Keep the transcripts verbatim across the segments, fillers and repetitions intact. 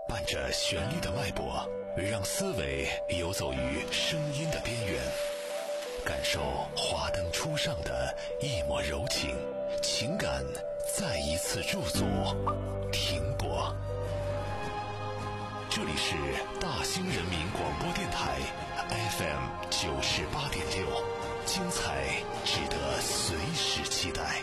伴着旋律的脉搏，让思维游走于声音的边缘，感受华灯初上的一抹柔情，情感再一次驻足停泊。这里是大兴人民广播电台 F M 九十八点六，精彩值得随时期待。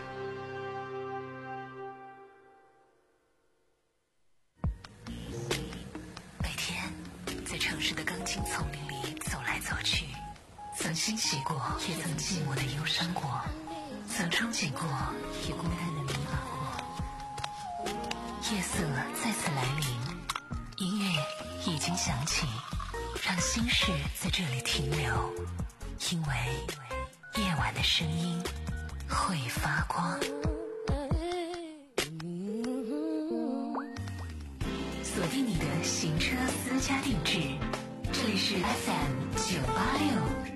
每天在城市的钢筋丛林里走来走去，曾欣喜过，也曾寂寞的忧伤过，曾憧憬过，也孤单的迷茫过。夜色再次来临，音乐已经响起，让心事在这里停留，因为夜晚的声音会发光。锁定你的行车私家定制，这里是 F M 九八六。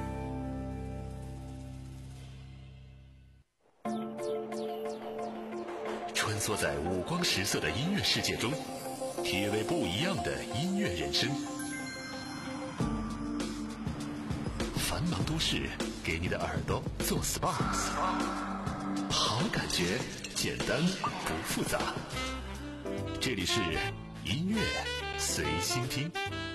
穿梭在五光十色的音乐世界中，体味不一样的音乐人生。繁忙都市给你的耳朵做 S P A， 好感觉简单不复杂。这里是音乐随心听。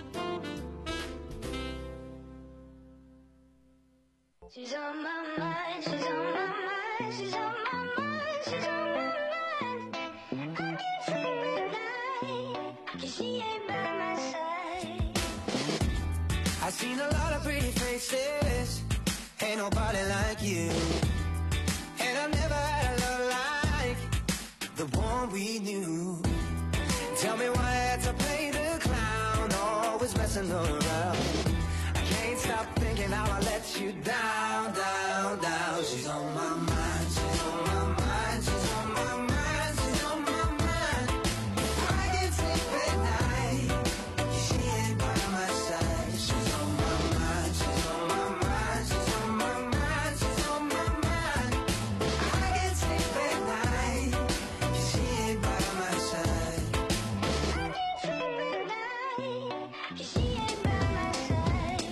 She's on my mind, she's on my mind, she's on my mind, she's on my mind. I can't sleep at night, 'cause she ain't by my side. I've seen a lot of pretty faces, ain't nobody like you. And I've never had a love like the one we knew. Tell me why I had to play the clown, always messing around. I can't stop thinking how I let you down, down, down. She's on my mind, she's on my mind, she's on my mind, she's on my mind. I can't sleep at night, 'cause she ain't by my side. She's on my mind, she's on my mind, she's on my mind, she's on my mind. I can't sleep at night, 'cause she ain't by my side. I can't sleep at night, 'cause she ain't by my side.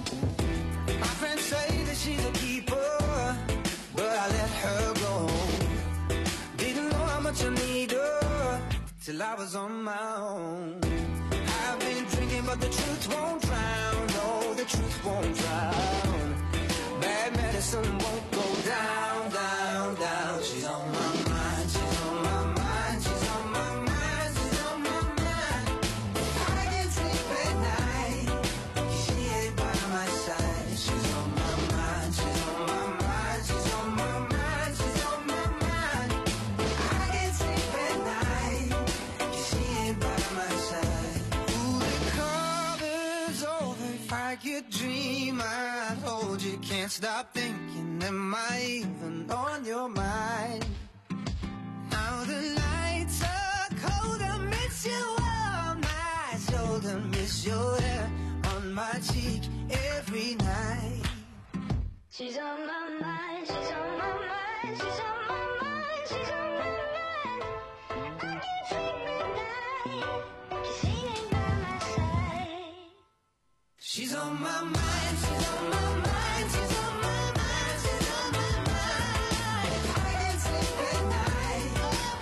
My friends say that she's a keeper, but I let her go. Didn't know how much I need her till I was on my own. I've been drinking, but the truth won't drown. No, the truth won't drown. Bad medicine won't go down, down, down. She's on my mind, she's on my mind, she's on my mind, she's on my mind. I can't sleep at night, 'cause she ain't by my side. She's on my mind, she's on my mind, she's on my mind, she's on my mind. I can't sleep at night, 'cause she ain't by my side. Ooh, the cover's over. If I could dream, I'd hold you. Can't stop thinking, am I even on your mind? Now the nights are cold, I miss you on my shoulder, miss your hair on my cheek every night. She's on my mind, she's on my mind, she's on my mind, she's on my mind. I can't sleep at night, 'cause she ain't by my side. She's on my mind, she's on my mind, she's on my mind, she's on my mind. I can't sleep at night.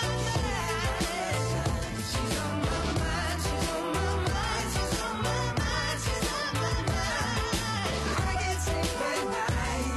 She's on my mind, she's on my mind, she's on my mind, she's on my mind. I can't sleep at night.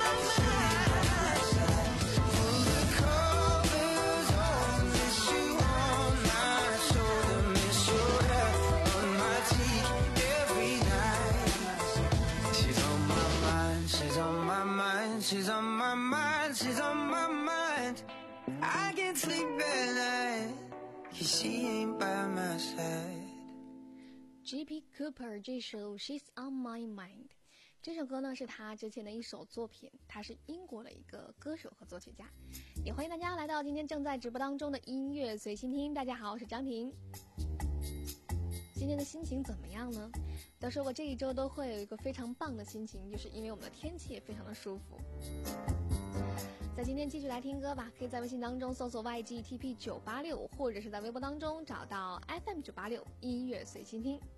Pull the covers on, miss you on my shoulder, miss your hair on my cheek every night. She's on my mind, she's on my mind, she's on my mind, she's on my mind. I can't sleep at night, 'cause she ain't by my side. J P Cooper 这首 She's on My Mind， 这首歌呢是他之前的一首作品，他是英国的一个歌手和作曲家。也欢迎大家来到今天正在直播当中的音乐随心听。大家好，我是张婷。今天的心情怎么样呢？都说我这一周都会有一个非常棒的心情，就是因为我们的天气也非常的舒服。 在今天继续来听歌吧，可以在微信当中搜索 Y G T P 九八六，或者是在微博当中找到 F M 九八六音乐随心听。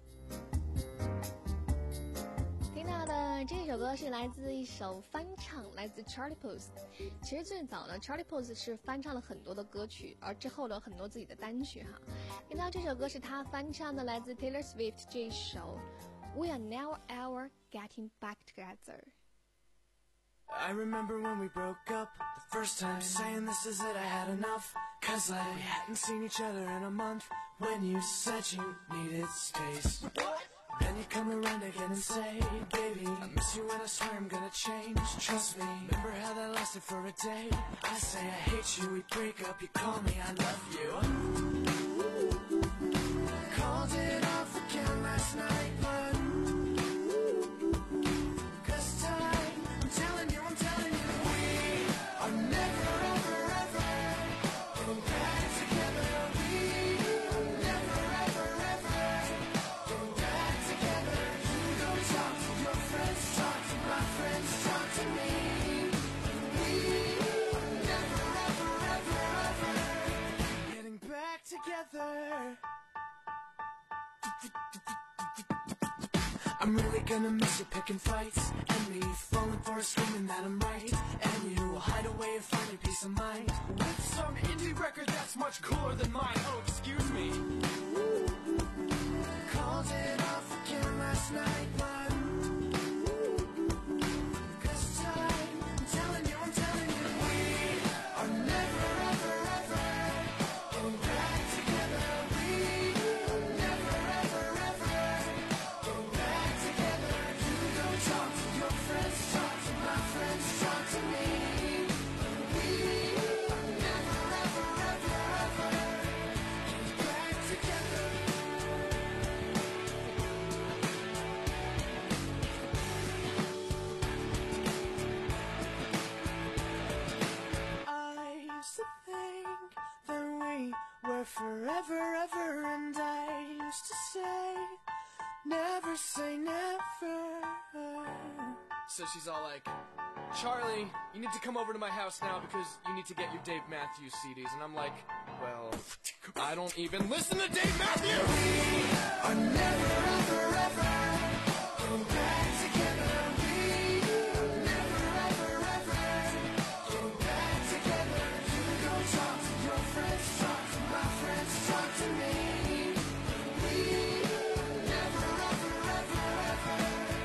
听到的这首歌是来自一首翻唱，来自 Charlie Puth。 其实最早呢 Charlie Puth 是翻唱了很多的歌曲，而之后的很多自己的单曲哈。听到这首歌是他翻唱的，来自 Taylor Swift 这一首 We Are Now Ever Getting Back Together。 I remember when we broke up, the first time saying this is it, I had enough. Cause like we hadn't seen each other in a month. When you said you needed space, then you come around again and say, baby, I miss you and I swear I'm gonna change. Trust me, remember how that lasted for a day? I say I hate you, we break up, you call me, I love you. Called it off again last night, but cause time, I'm telling you, I'm telling you, we are never, ever, ever getting back together. We are never, ever, ever getting back together. You go talk to your friends, talk to my friends, talk to me. We are never, ever, ever, ever getting back together. I'm really gonna miss you picking fights, and me falling for a screaming that I'm right, and you will hide away and find your peace of mind with some indie record that's much cooler than mine. Oh, excuse me. Called it off again last night, but cause time, I'm telling you, I'm telling you, we are never, ever, ever getting back together. We are never, ever, ever getting back together. You go talk to your friends, talk to my friends, talk to me. We are never, ever, ever, ever getting back together. I used to think that we were forever, ever, and I used to say, never say never. So she's all like, Charlie, you need to come over to my house now because you need to get your Dave Matthews C Ds. And I'm like, well, I don't even listen to Dave Matthews! We are never, ever, ever getting back together. We are never, ever, ever getting back together. You go talk to your friends, talk to my friends, talk to me. We are never, ever, ever, ever.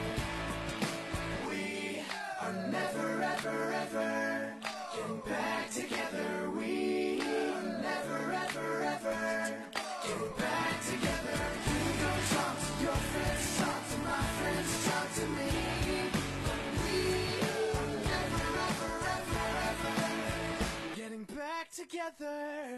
We are never, ever, ever getting back together. We are never, ever, ever getting back together. You go talk to your friends, talk to my friends, talk to me. We are never, ever, ever, ever getting back together.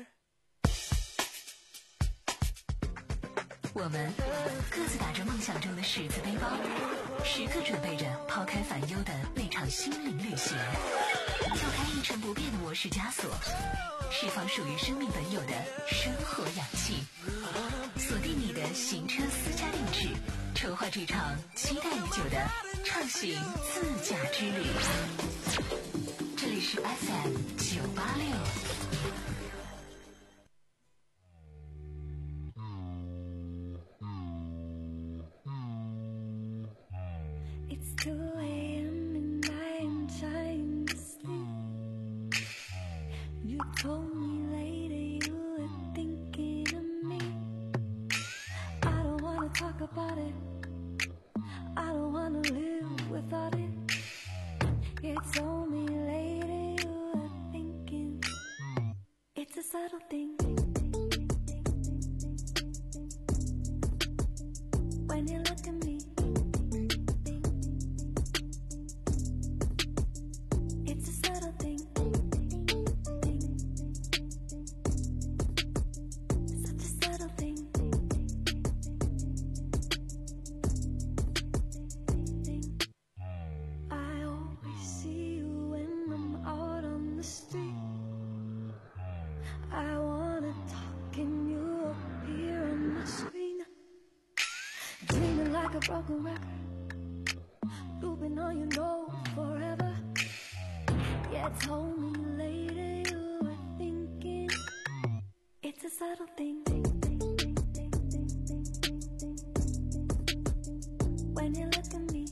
我们各自打着梦想中的十字背包，时刻准备着抛开烦忧的那场心灵旅行，撬开一成不变的我式枷锁，释放属于生命本有的生活氧气，锁定你的行车私家定制，筹划这场期待已久的畅行自驾之旅。这里是 F M 九八六。 It's two a.m. and I am trying to sleep. You told me later you were thinking of me. I don't wanna talk about it. I don't wanna live without it. You told me later you were thinking. It's a subtle thing. When you look at me, it's a subtle thing. Such a subtle thing. I always see you when I'm out on the street. I wanna talk and you appear on my screen. Dreaming like a broken record, looping on your nose forever. Yeah, told me subtle thing. When you look at me,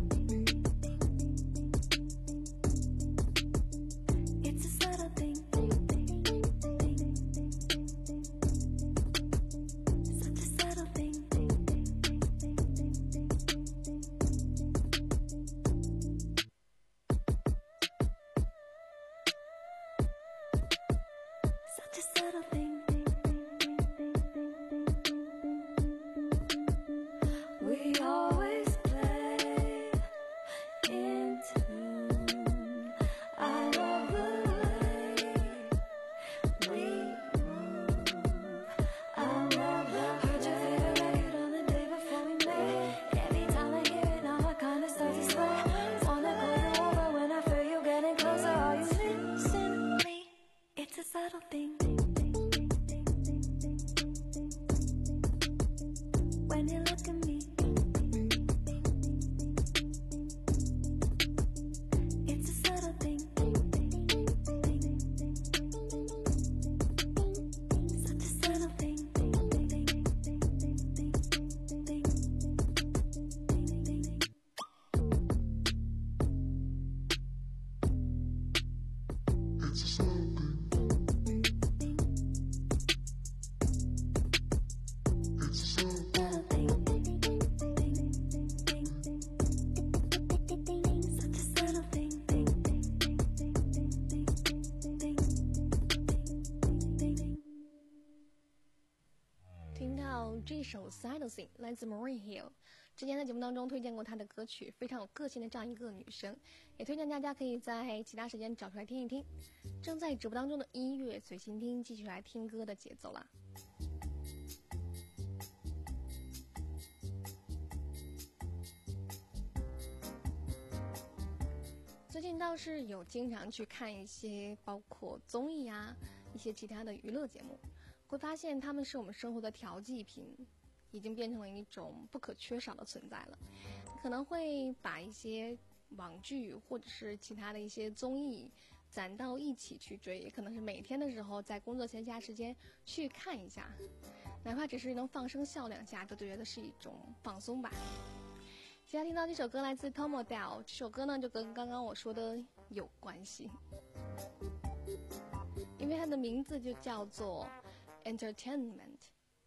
it's a subtle thing. Such a subtle thing. Such a subtle thing. We always play in tune. I love the way we move. I love the heard your favorite record on the day before we met. Every time I hear it now I kinda start to sweat. Wanna call you over when I feel you getting closer. Are you listening to me? It's a subtle thing. When you look at me, it's a subtle thing. Such a subtle thing. 这首《Sidle Thing》来自 Maureen Hill。之前在节目当中推荐过她的歌曲，非常有个性的这样一个女生，也推荐大家可以在其他时间找出来听一听。正在直播当中的音乐随心听，继续来听歌的节奏啦。最近倒是有经常去看一些包括综艺啊，一些其他的娱乐节目，会发现他们是我们生活的调剂品，已经变成了一种不可缺少的存在了。可能会把一些网剧或者是其他的一些综艺攒到一起去追，也可能是每天的时候在工作闲暇时间去看一下，哪怕只是能放声笑两下，都觉得是一种放松吧。现在听到这首歌来自 Tom Odell， 这首歌呢就跟刚刚我说的有关系，因为它的名字就叫做 Entertainment。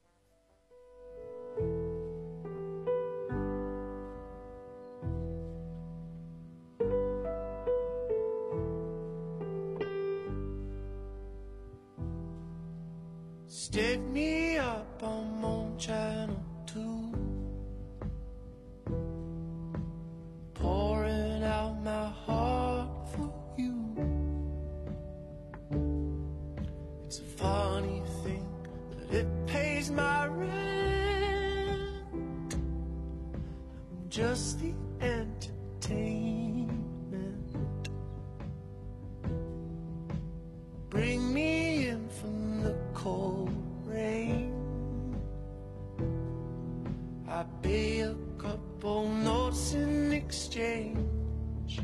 Stick me up, I'm on channel two, pouring out my heart for you. It's a funny thing that it pays my rent. I'm just the entertainment. Bring me in from the cold rain. I pay a couple notes in exchange.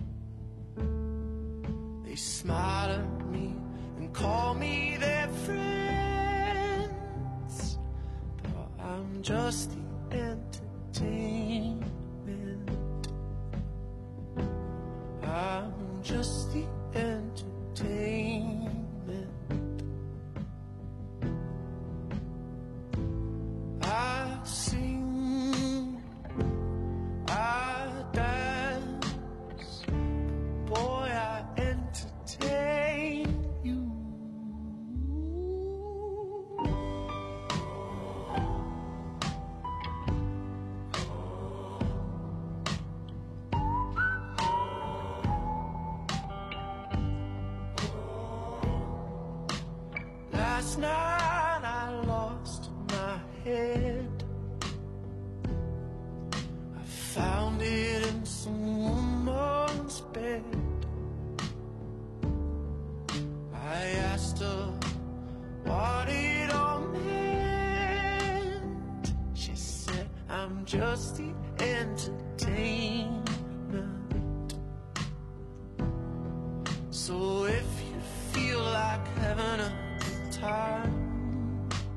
They smile at me and call me their friends, but I'm just the entertainment. I'm just the entertainment. I sing, I dance, boy, I entertain you. Last night I lost my head. I found it in some woman's bed. I asked her what it all meant. She said, I'm just the entertainment. So if you feel like having a good time,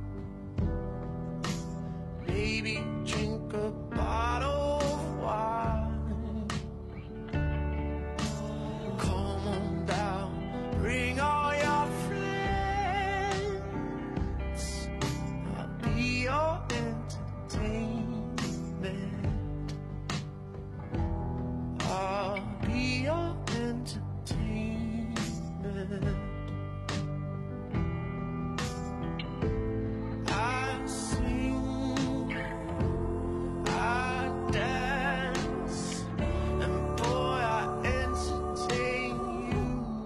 Baby, drink a bottle of wine. Come on down, bring all your friends. I'll be your entertainment. I'll be your entertainment. I sing, I dance, and boy, I entertain you.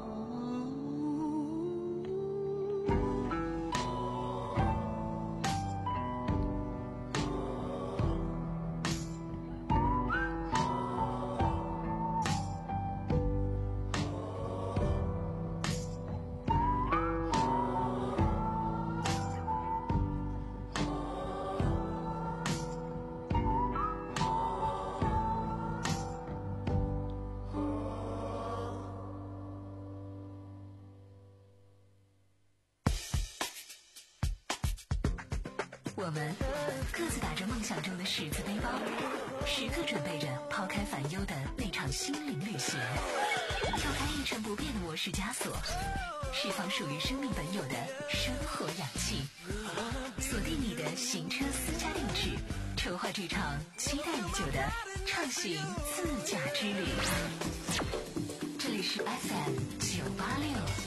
我们各自打着梦想中的十字背包，时刻准备着抛开烦忧的那场心灵旅行，跳开一成不变的我式枷锁，释放属于生命本有的生活氧气，锁定你的行车私家定制，筹划这场期待已久的畅行自驾之旅。这里是 F M 九八六。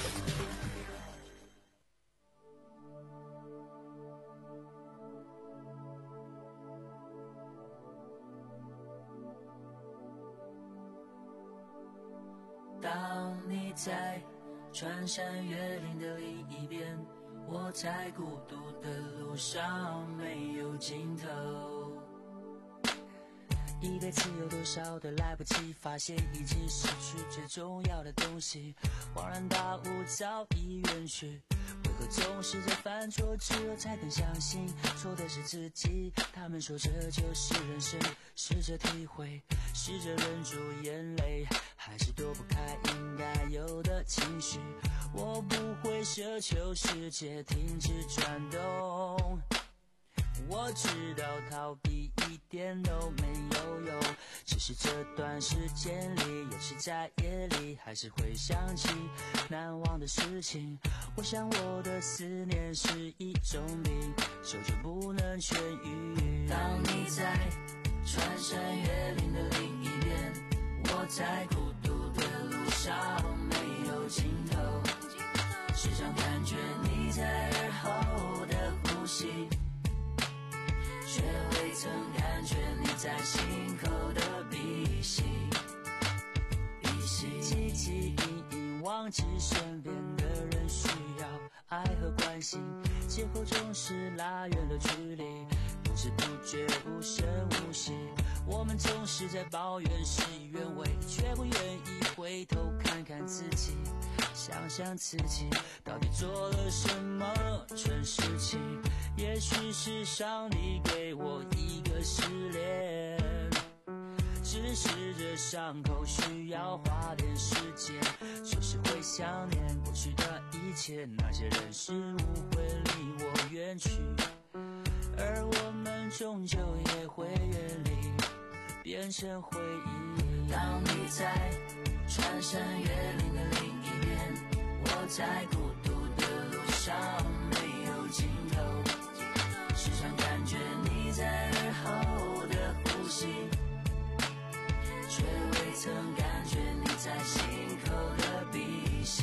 当你在穿山越岭的另一边，我在孤独的路上没有尽头。一辈子有多少的来不及，发现已经失去最重要的东西，恍然大悟早已远去。为何总是在犯错之后才更相信错的是自己？他们说这就是人生，试着体会，试着忍住眼泪，还是躲不开应该有的情绪。我不会奢求世界停止转动，我知道逃避一点都没有用，只是这段时间里，有时在夜里还是会想起难忘的事情。我想我的思念是一种病，久久不能痊愈。当你在穿山越岭的另一边，我在孤独的路上没有尽头，时常感觉你在耳后的呼吸，却未曾感觉你在心口的鼻息。鼻息汲汲营营，忘记身边的人需要爱和关心，借口总是拉远了距离，不知不觉无声无息。我们总是在抱怨事与愿违，却不愿意回头看看自己，想想自己到底做了什么蠢事情。也许是上帝给我一个试炼，只是这伤口需要花点时间，就是会想念过去的一切，那些人事物会离我远去，而我们终究也会远离，变成回忆。当你在穿山越岭的另一边，我在孤独的路上没有尽头，时常感觉你在耳后的呼吸，却未曾感觉你在心口的鼻息。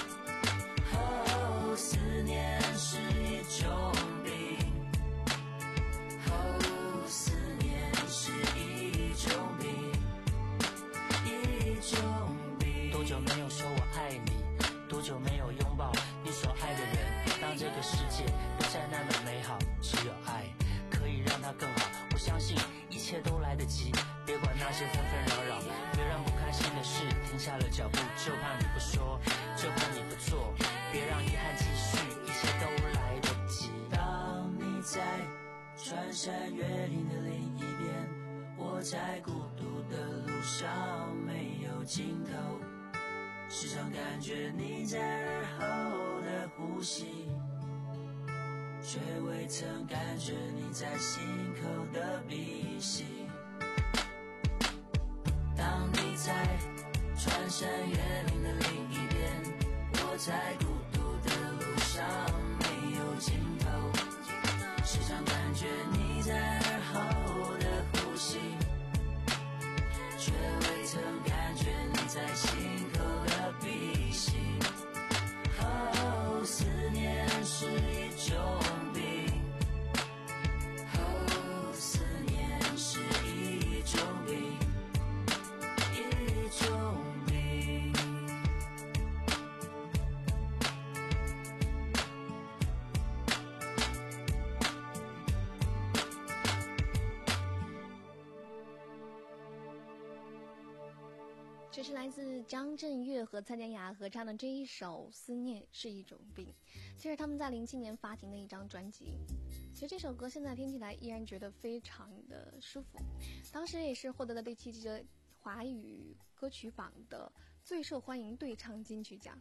哦，思念是一种病，哦，思念是一种病，一种病。多久没有说我爱你？多久没有拥抱你所爱的人？当这个世界不再那么美好，只有爱可以让它更好。我相信一切都来得及，别管那些纷纷扰扰，别让不开心的事停下了脚步，就怕你不说，就怕你不做，别让遗憾继续，一切都来得及。当你在穿山越岭的另一边，我在孤独的路上没有尽头，时常感觉你在耳后的呼吸， 却未曾感觉你在心口的鼻息。当你在穿山越岭的另一边，我在孤独的路上没有尽头，时常感觉你在耳后的呼吸，却未曾感觉你在心口的鼻息。哦，思念是一种病，哦，思念是一种病，一种病。 这是来自张震岳和蔡健雅合唱的这一首《思念是一种病》，这是他们在零七年发行的一张专辑。其实这首歌现在听起来依然觉得非常的舒服，当时也是获得了第七届华语歌曲榜的最受欢迎对唱金曲奖。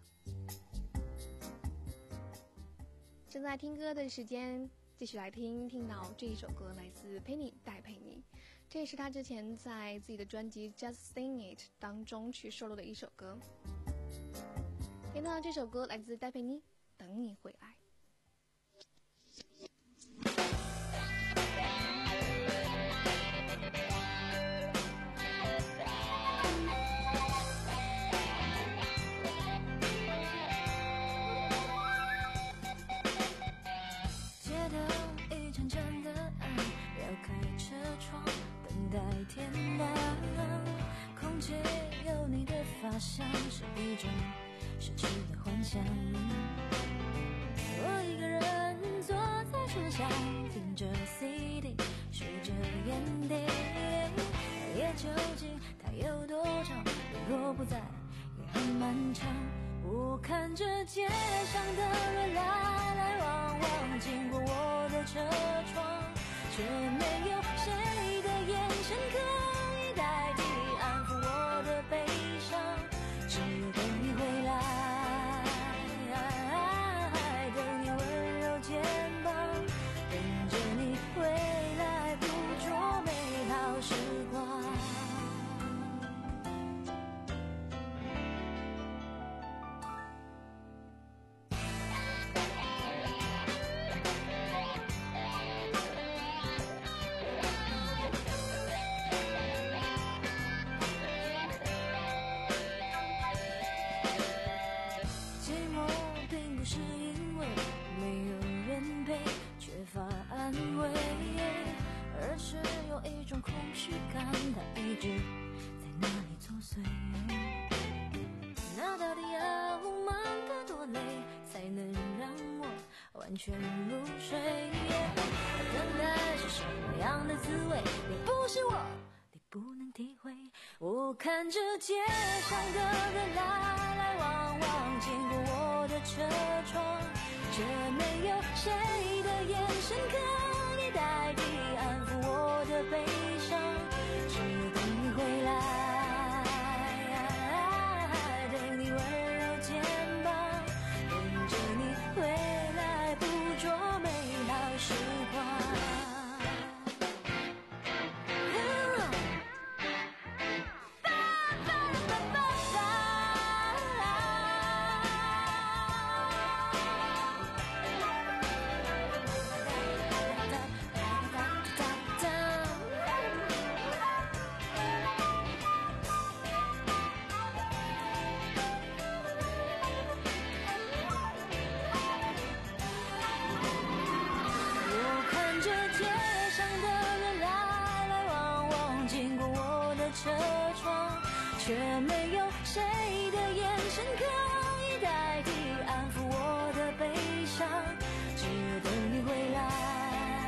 正在听歌的时间，继续来听听到这一首歌，来自 Penny 戴佩妮。这也是他之前在自己的专辑《Just Sing It》当中去收录的一首歌。听到这首歌来自戴佩妮，《等你回来》。 街头一盏盏的暗，绕开车窗等待天亮，空气有你的发香，是一种奢侈的幻想。我一个人坐在树下，听着 C D， 数着烟蒂，夜究竟它有多长？如果不在，也很漫长。我看着街上的人来来往往，经过我的车窗，却没有谁的眼神可以代替安抚我的悲伤，只有等你回来，等你温柔肩膀，等着你回来捕捉美好时光。寂寞并不是因为没有人陪，缺乏安慰，而是有一种空虚感，它一直在那里作祟。那到底要忙得多累，才能让我完全入睡？等待是什么样的滋味？你不是我，你不能体会。我看着街上的人来来往往，经过我的车窗，却没有谁的眼神可以代替安抚我的悲伤，只有等你回来，等你温柔肩膀，等着你回来捕捉美好时光。我看着街上的人来来往往，经过我的车窗，却没有谁的眼神可以代替安抚我的悲伤，只有等你回来，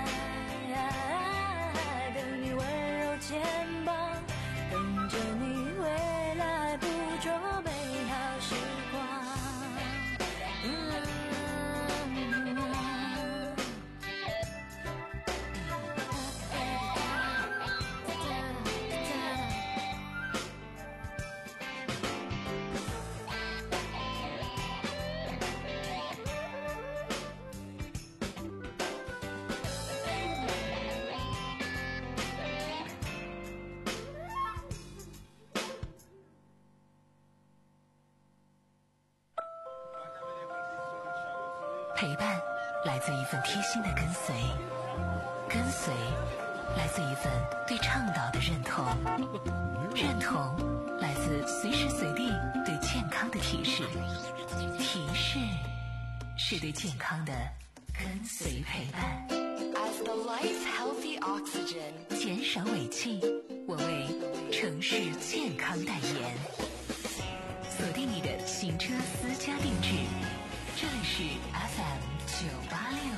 等你温柔肩膀，等着你回来捕捉美好时光。嗯陪伴来自一份贴心的跟随，跟随来自一份对倡导的认同，认同来自随时随地对健康的提示，提示是对健康的跟随陪伴。 As the light's healthy oxygen， 减少尾气，我为城市健康代言。锁定你的行车私家定制，这里是 F M 九八六。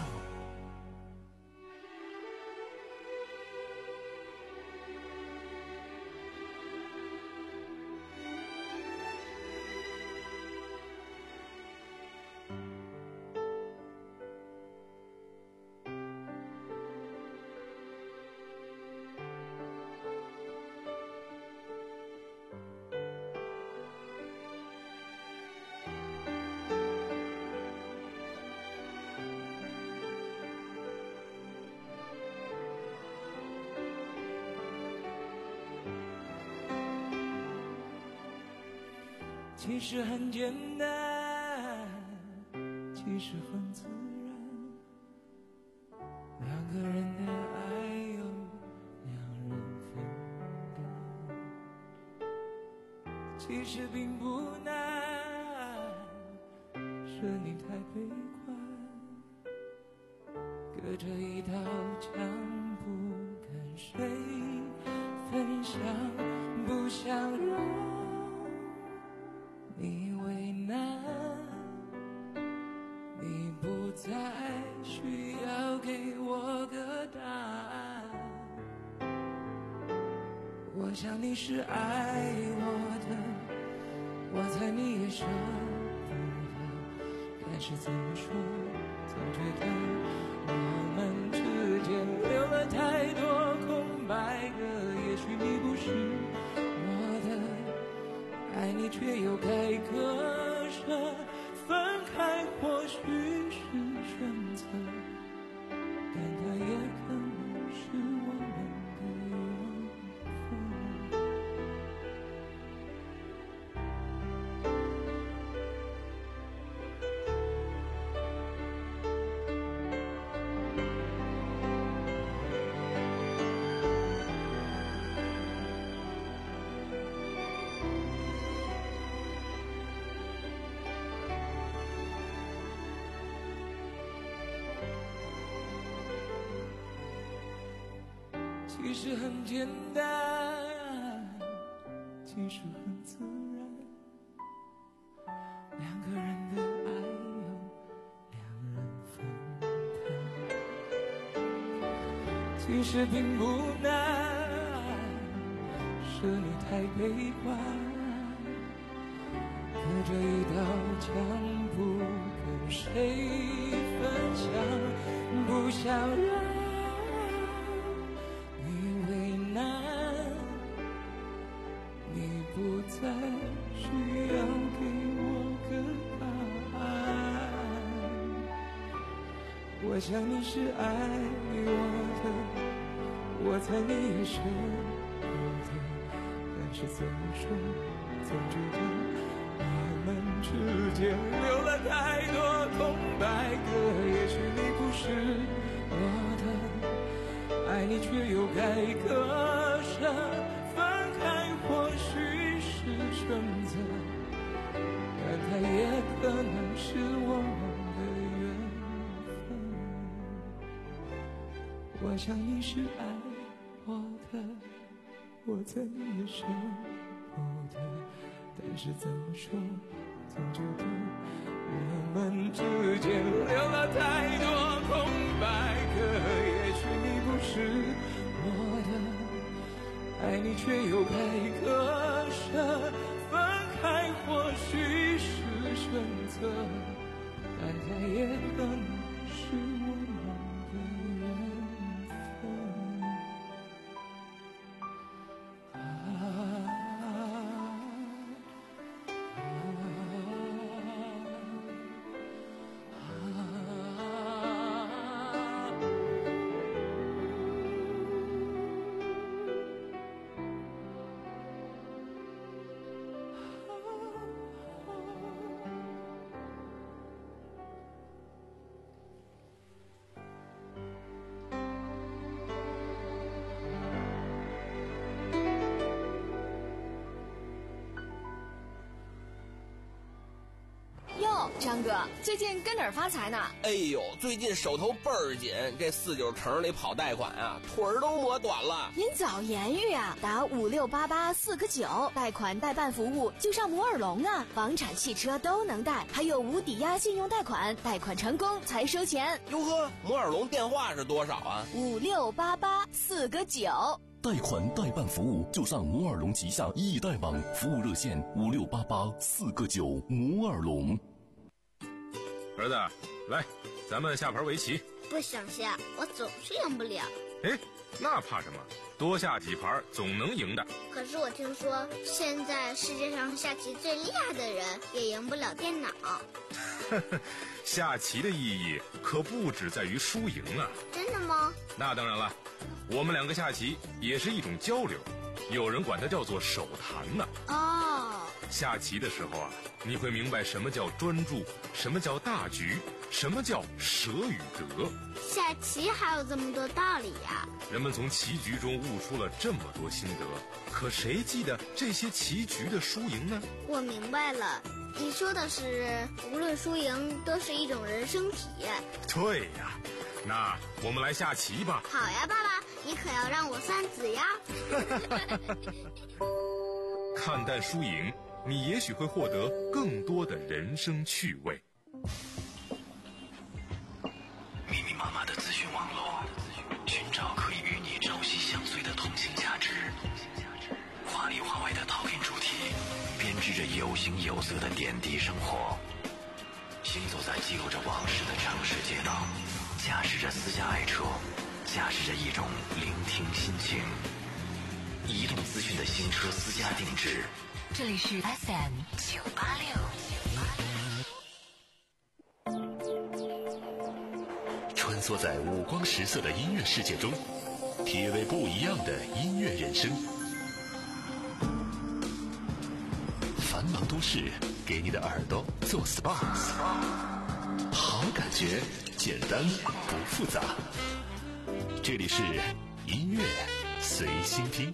其实很简单，其实很自然，两个人的爱由两人分担。其实并不难，是你太悲观，隔着一道墙不跟谁分享，不想让你为难，你不再需要给我个答案。我想你是爱我的，我猜你也舍不得，但是怎么说，总觉得我们之间留了太多空白格。也许你不是我的，爱你却又该割舍，分开或许是选择，但它也可能是我们的缘分。其实很简单，其实很自然，两个人的爱由两人分担。其实并不难，是你太悲观，隔着一道墙不跟谁分享，不想让不再需要给我个答案。我想你是爱我的，我猜你也舍不得，但是怎么说，总觉得我们之间留了太多空白格。也许你不是我的，爱你却又该割舍，分开或许选择，但它也可能是我们的缘分。我想你是爱我的，我猜你也舍不得，但是怎么说，总觉得我们之间留了太多空白格。也许你不是我的，爱你却又该割舍，分开或许是选择，但它也可能是我们的缘分。啊张哥，最近跟哪儿发财呢？ 哎呦，最近手头倍儿紧，这四九城里跑贷款啊，腿儿都磨短了。 您早言语啊，打五六八八四个九，贷款代办服务就上摩尔龙啊，房产、汽车都能贷，还有无抵押信用贷款，贷款成功才收钱。 哟呵，摩尔龙电话是多少啊？ 五六八八四个九。 贷款代办服务就上摩尔龙旗下易贷网，服务热线五六八八四个九。摩尔龙。 儿子，来，咱们下盘围棋。 不想下，我总是赢不了。 哎，那怕什么？多下几盘总能赢的。 可是我听说，现在世界上下棋最厉害的人也赢不了电脑。 下棋的意义可不只在于输赢啊！ 真的吗？ 那当然了，我们两个下棋也是一种交流，有人管它叫做手谈呢。 哦， 下棋的时候啊，你会明白什么叫专注，什么叫大局，什么叫舍与得。 下棋还有这么多道理呀！ 人们从棋局中悟出了这么多心得，可谁记得这些棋局的输赢呢？ 我明白了，你说的是无论输赢都是一种人生体验。 对呀，那我们来下棋吧。 好呀，爸爸，你可要让我算子呀。 看淡输赢，你也许会获得更多的人生趣味。 密密麻麻的资讯网络，寻找可以与你朝夕相随的同性价值。华里华外的讨论主题，编织着有形有色的点滴生活。行走在记录着往事的城市街道，驾驶着私家爱车，驾驶着一种聆听心情。移动资讯的新车私家定制。 这里是 F M 九八六。 穿梭在五光十色的音乐世界中，体味不一样的音乐人生。繁忙都市给你的耳朵做 S P A， 好感觉，简单不复杂。这里是音乐随心听。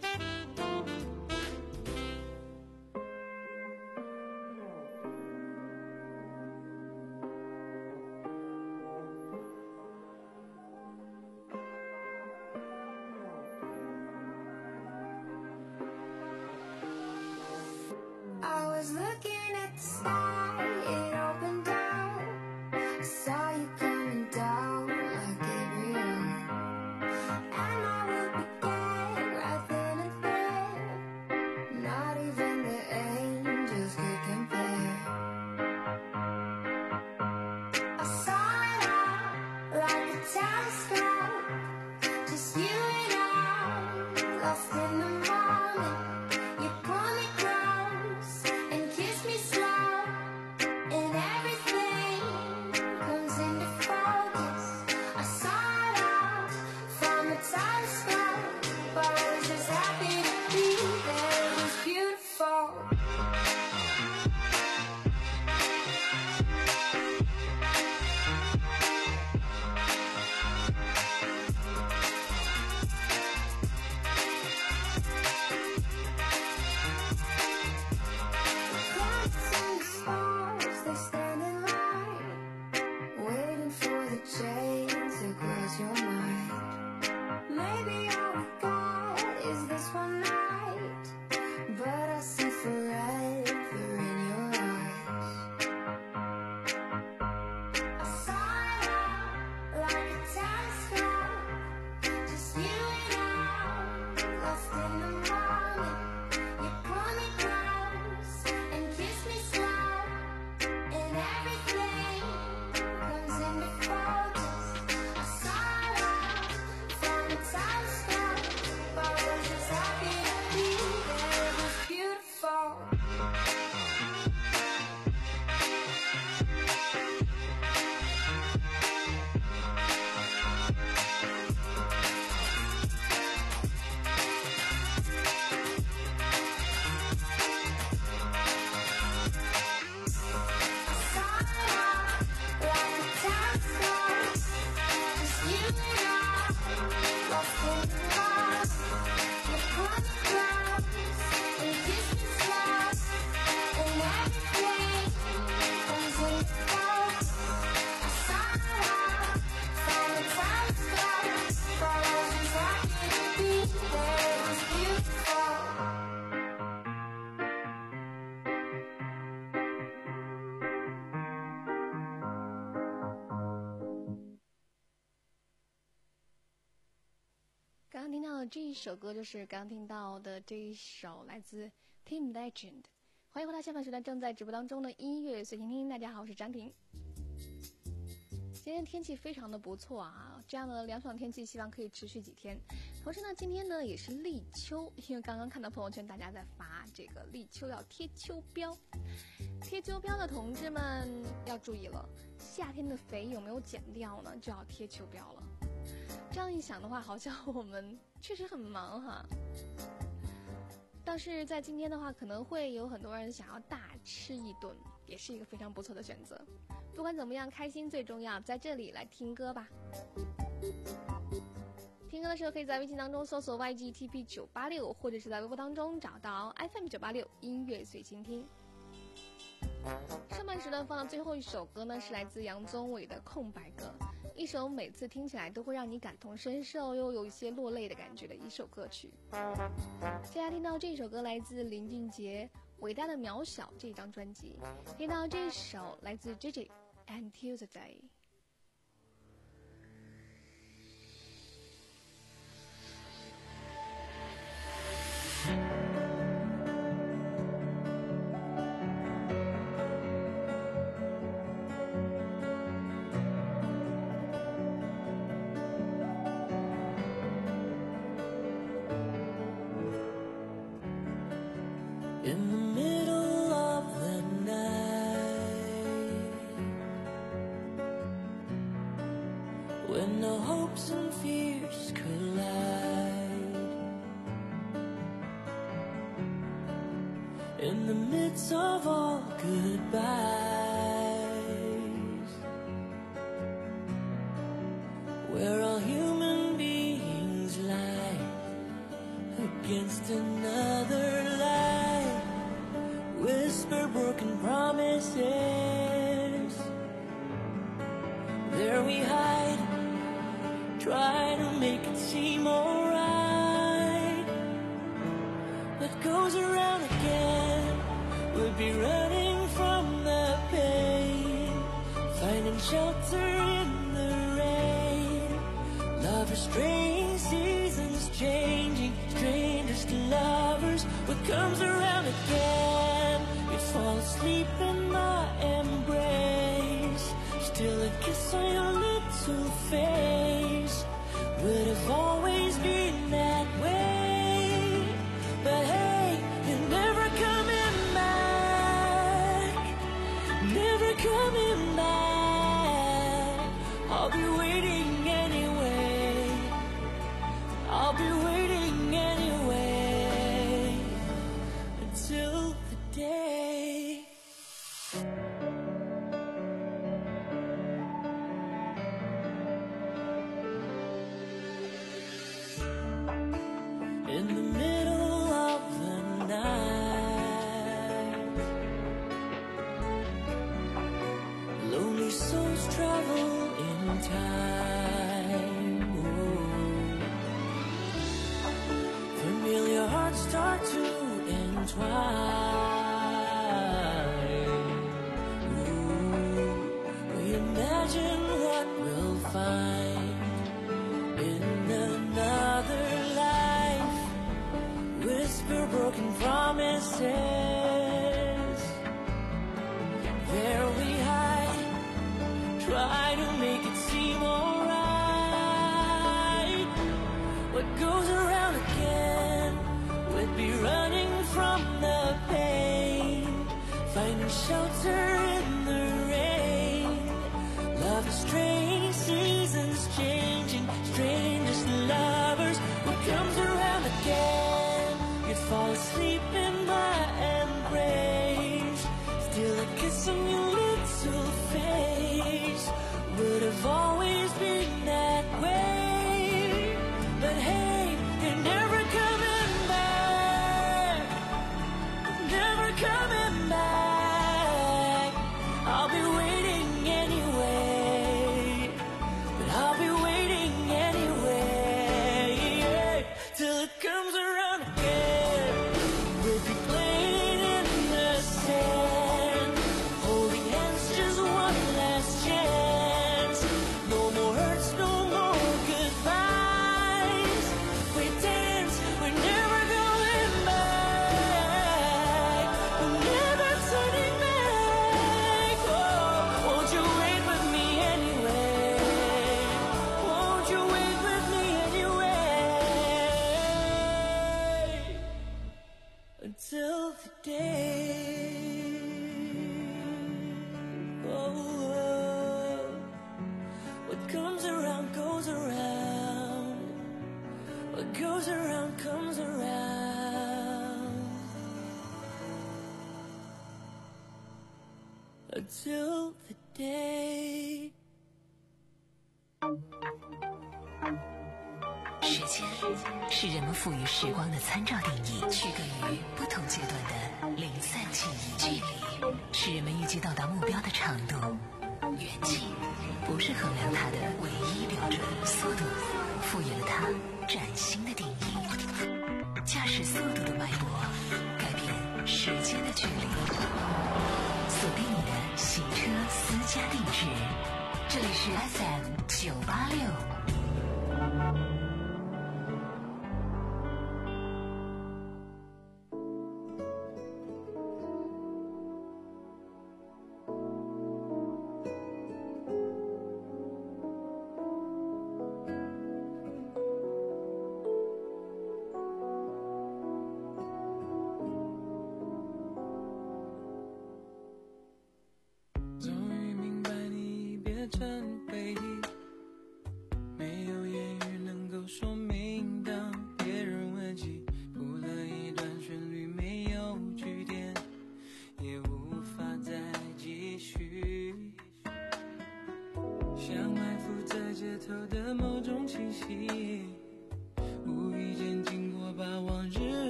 I was looking at the sky, it opened up. I saw you coming down like Gabriel, and I would be dead right then and there. Not even the angels could compare. I saw it all like a telescope, just you and I, lost in the moment. You pull me close and kiss me slow, and everything comes into focus. I saw it all from a telescope, but I was just happy to be there. It was beautiful. 刚听到的这一首歌就是刚听到的这一首来自 Team Legend。欢迎回到下半时段正在直播当中的音乐随听听。大家好，我是张婷。今天天气非常的不错啊，这样的凉爽天气希望可以持续几天。同时呢，今天呢也是立秋，因为刚刚看到朋友圈大家在发这个立秋要贴秋膘，贴秋膘的同志们要注意了，夏天的肥有没有减掉呢？就要贴秋膘了。这样一想的话，好像我们确实很忙哈。但是在今天的话，可能会有很多人想要大吃一顿，也是一个非常不错的选择。不管怎么样，开心最重要。在这里来听歌吧。听歌的时候，可以在微信当中搜索 Y G T P 九八六，或者是在微博当中找到 F M 九八六音乐随心听。上半时段放的最后一首歌呢，是来自杨宗纬的《空白格》，一首每次听起来都会让你感同身受，又有一些落泪的感觉的一首歌曲。接下来听到这首歌来自林俊杰《伟大的渺小》这张专辑，听到这首来自 J J Until the Day。 In the middle of the night, when the hopes and fears collide, in the midst of all goodbyes, where all human beings lie against another lie, whisper broken promises. There we hide, try to make it seem alright. What goes around again would be running from the pain, finding shelter in the rain. Lovers straying, seasons changing, strangers to lovers. What comes around again, you'd fall asleep in my embrace. Still a kiss on your little face would have always been that way. But hey, you're never coming back, never coming back. I'll be waiting anyway, I'll be waiting anyway, until the day. In the middle of the night, lonely souls travel in time. Oh. Familiar hearts start to entwine. Ooh. We imagine what we'll find in another life. Whisper broken promises. There we hide, try to make it seem alright. What goes around again would be running from the pain. goes around, what goes around comes around. Until the day. 时间是人们赋予时光的参照定义，区隔于不同阶段的零散记忆。距离是人们预计到达目标的长度，远近不是衡量它的唯一标准。速度赋予了它崭新的定义。驾驶速度的脉搏改变时间的距离。锁定你的行车私家定制，这里是 F M 九八六。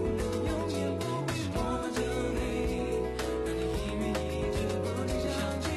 想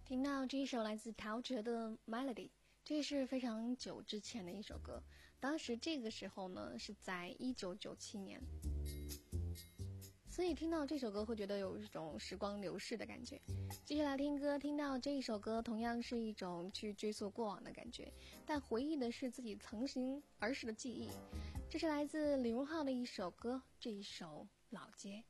听到这一首来自陶喆的 Melody， 这是非常久之前的一首歌，当时这个时候呢是在一九九七年，所以听到这首歌会觉得有一种时光流逝的感觉。继续来听歌，听到这一首歌同样是一种去追溯过往的感觉，但回忆的是自己曾经儿时的记忆。这是来自李荣浩的一首歌，这一首《老街》。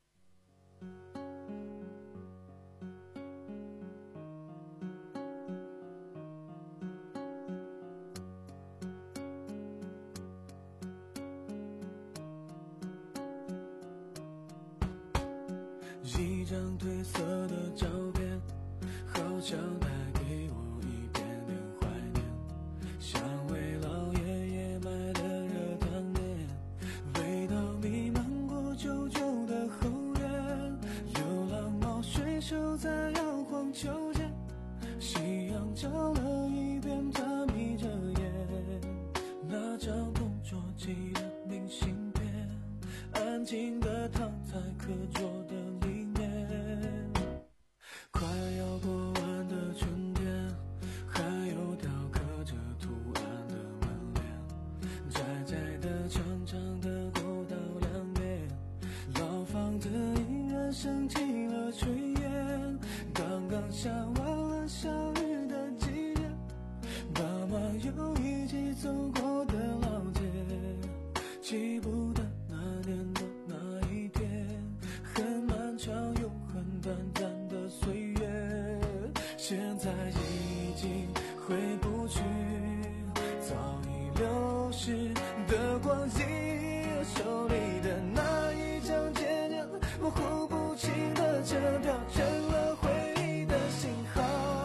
一张褪色的照片，好像带给我一点点怀念，像为老爷爷买的热汤面，味道弥漫过旧旧的后院，流浪猫睡熟在摇晃秋千，夕阳照了一遍，它眯着眼，那张同桌寄的明信片，安静地躺在课桌的里面，快要过完的春天，还有条刻着图案的门帘，窄窄的长长的过道两边，老房子依然升起了炊烟，刚刚下完了小雨的季节，爸妈又一起走过的老街，记不得那年的那一天，很漫长又很短暂的岁月，现在已经回不去早已流逝的光阴，手里的那一张渐渐模糊不清的车票，成了回忆的信号。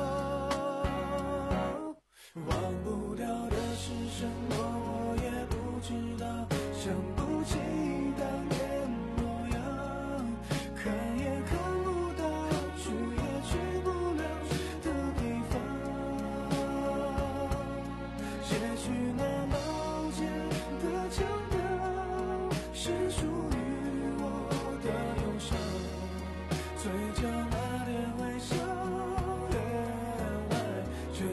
忘不掉的是什么我也不知道，想不起当年模样，看也看不到，去也去不了的地方，也许那老街的腔调是属于我的忧伤，嘴角那点微笑越来越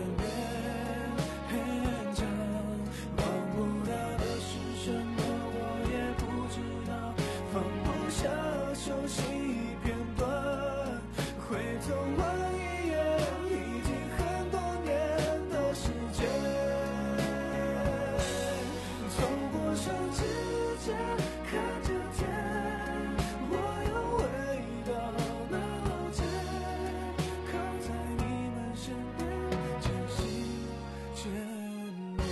勉强，忘不掉的是什么我也不知道，放不下熟悉片段，会走完一页已经很多年的时间，走过手指甲看着天，我又回到那老街，靠在你们身边渐行渐远。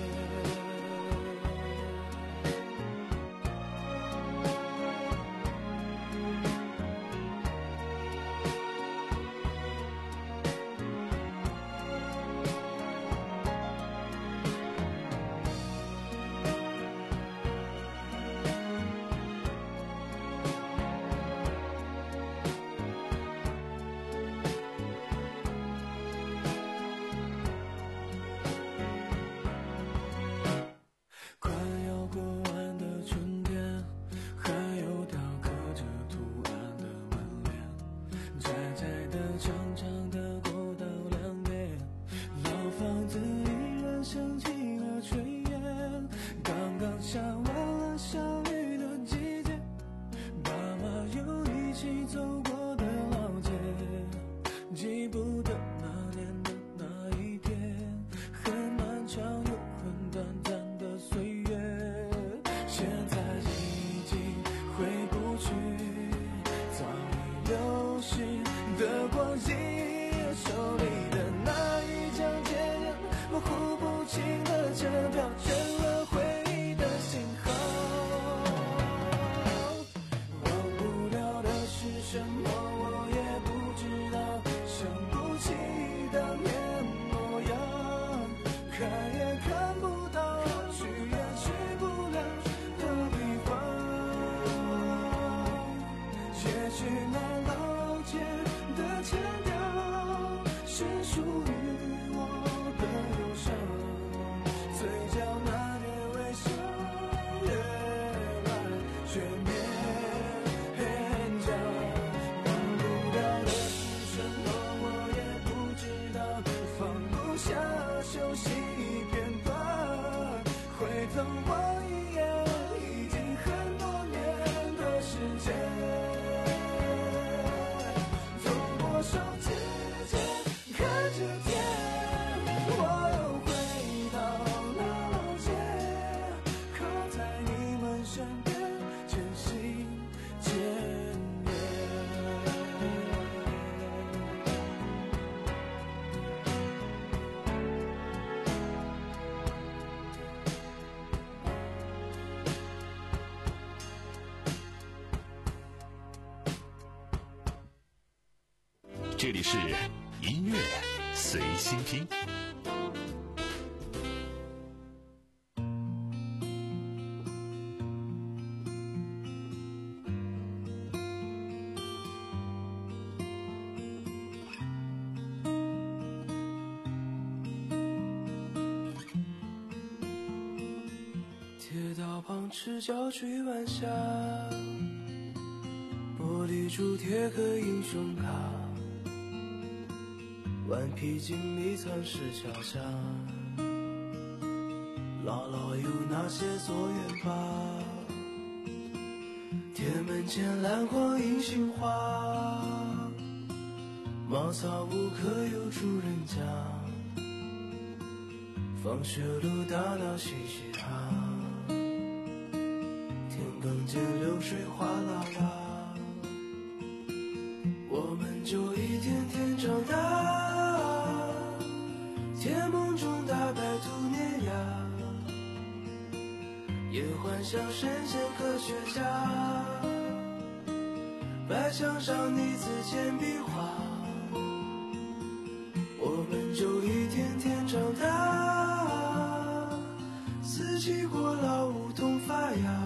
快要过完的春天，还有条刻着图案的门帘，窄窄的长长的过道两边，老房子依然升起了炊烟，刚刚下完了小雨的季节，爸妈又一起走过的老街，记不得那年的那一天，很漫长又很短暂的岁月，现在已经回不去早已流逝的光阴，手里的那一张渐渐模糊不清的车票，成了回忆的信号。忘不了的是什么我也不知道，想不起当年模样，看也看不到，去也去不了的地方，也许那老街的腔调是属于我的忧伤，嘴角那点微笑越来越勉强，忘不掉的是什么我也不这里是音乐随心听。 铁道旁赤脚追晚霞，玻璃珠贴个英雄卡，顽皮筋迷藏石桥下，姥姥有那些作业吧？铁门前篮筐银杏花，茅草屋可有住人家？放学路打闹嘻嘻哈，田埂间流水哗啦啦，我们就一天天长大，甜梦中打败兔年呀，也幻想神仙科学家，白墙上你字简笔画，我们就一天天长大，四季过老梧桐发芽，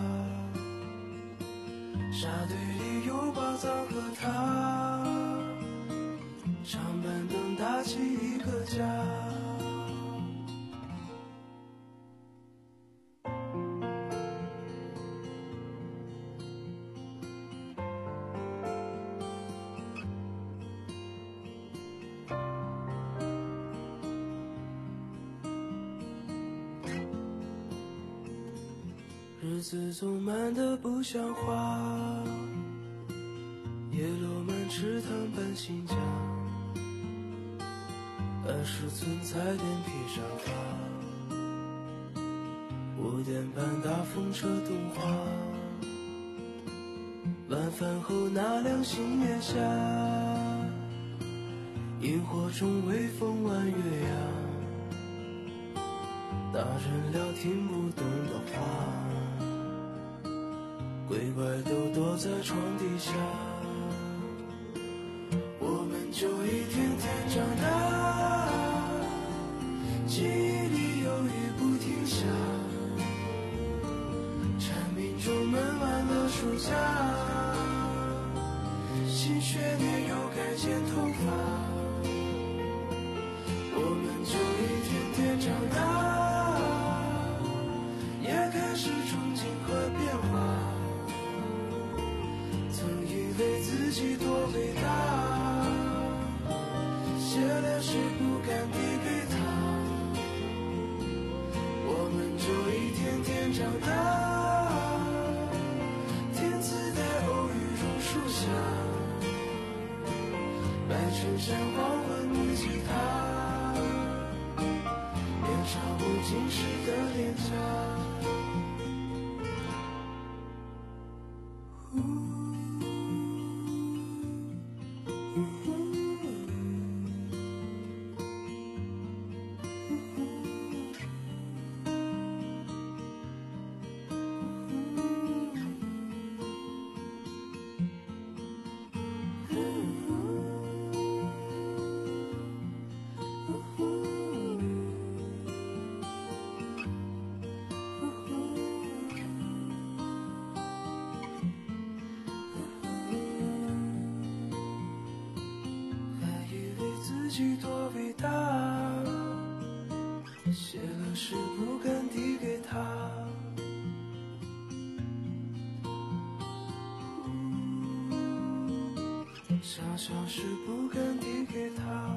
沙堆里有宝藏和他，长板凳搭起一个家。日子总慢得不像话，叶落满池塘搬新家，二十寸彩电披上发，五点半大风车动画，晚饭后那辆新月下，萤火虫微风弯月牙，大人聊听不懂的话，鬼怪都躲在床底下，我们就一天天长大，记忆里有雨不停下，蝉鸣中闷完了暑假，新学年又该剪头发，我们就一天天长大，也开始憧憬和变化，曾以为自己多伟大，写了诗不敢递给他，我们就一天天长大，天自带偶遇榕树下，白衬衫黄昏木吉他，年少不经事的脸颊。自己多伟大，写了诗不敢递给他，想想诗不敢递给他。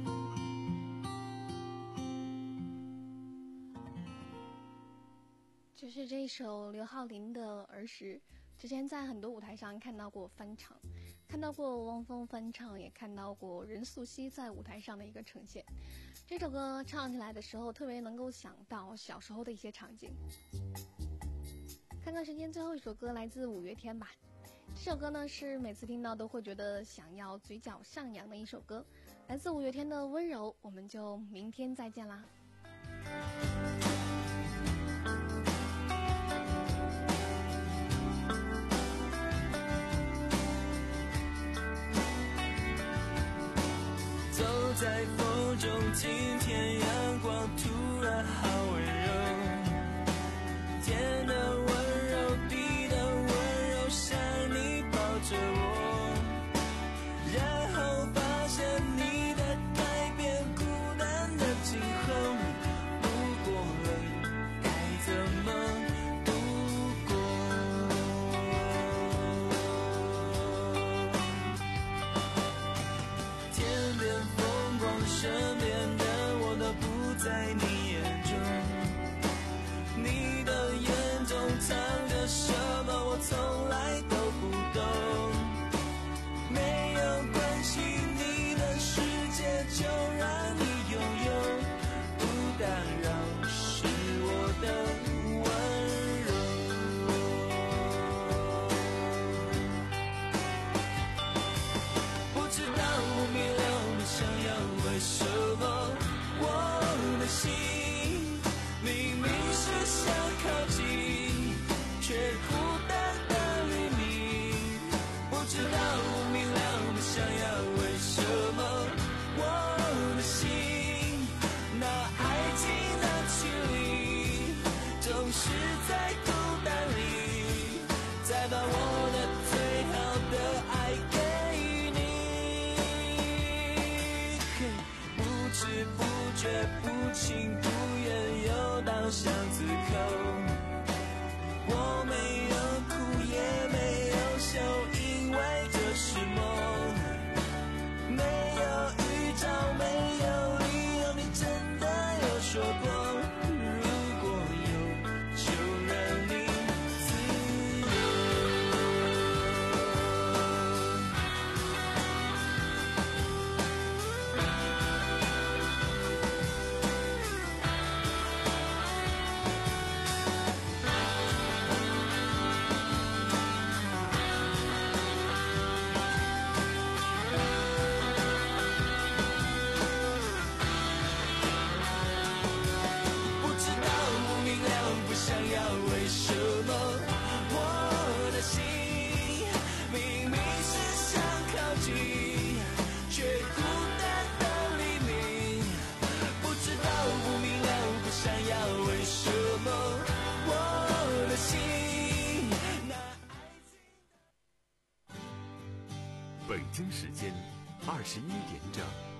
就是这首刘浩霖的《儿时》，之前在很多舞台上看到过翻唱，看到过汪峰翻唱，也看到过任素汐在舞台上的一个呈现。这首歌唱起来的时候，特别能够想到小时候的一些场景。看看时间，最后一首歌来自五月天吧。这首歌呢是每次听到都会觉得想要嘴角上扬的一首歌，来自五月天的《温柔》。我们就明天再见啦。 知不觉不情不愿又到巷子口，我没有哭也没有笑，因为这是梦，没有预兆没有理由，你真的有说过，如果有就让你自由。不知道不明了不想要，为什么我的心明明是想靠近，却孤单的黎明。不知道不明了不想要，为什么我的心那爱情。 北京时间二十一点整。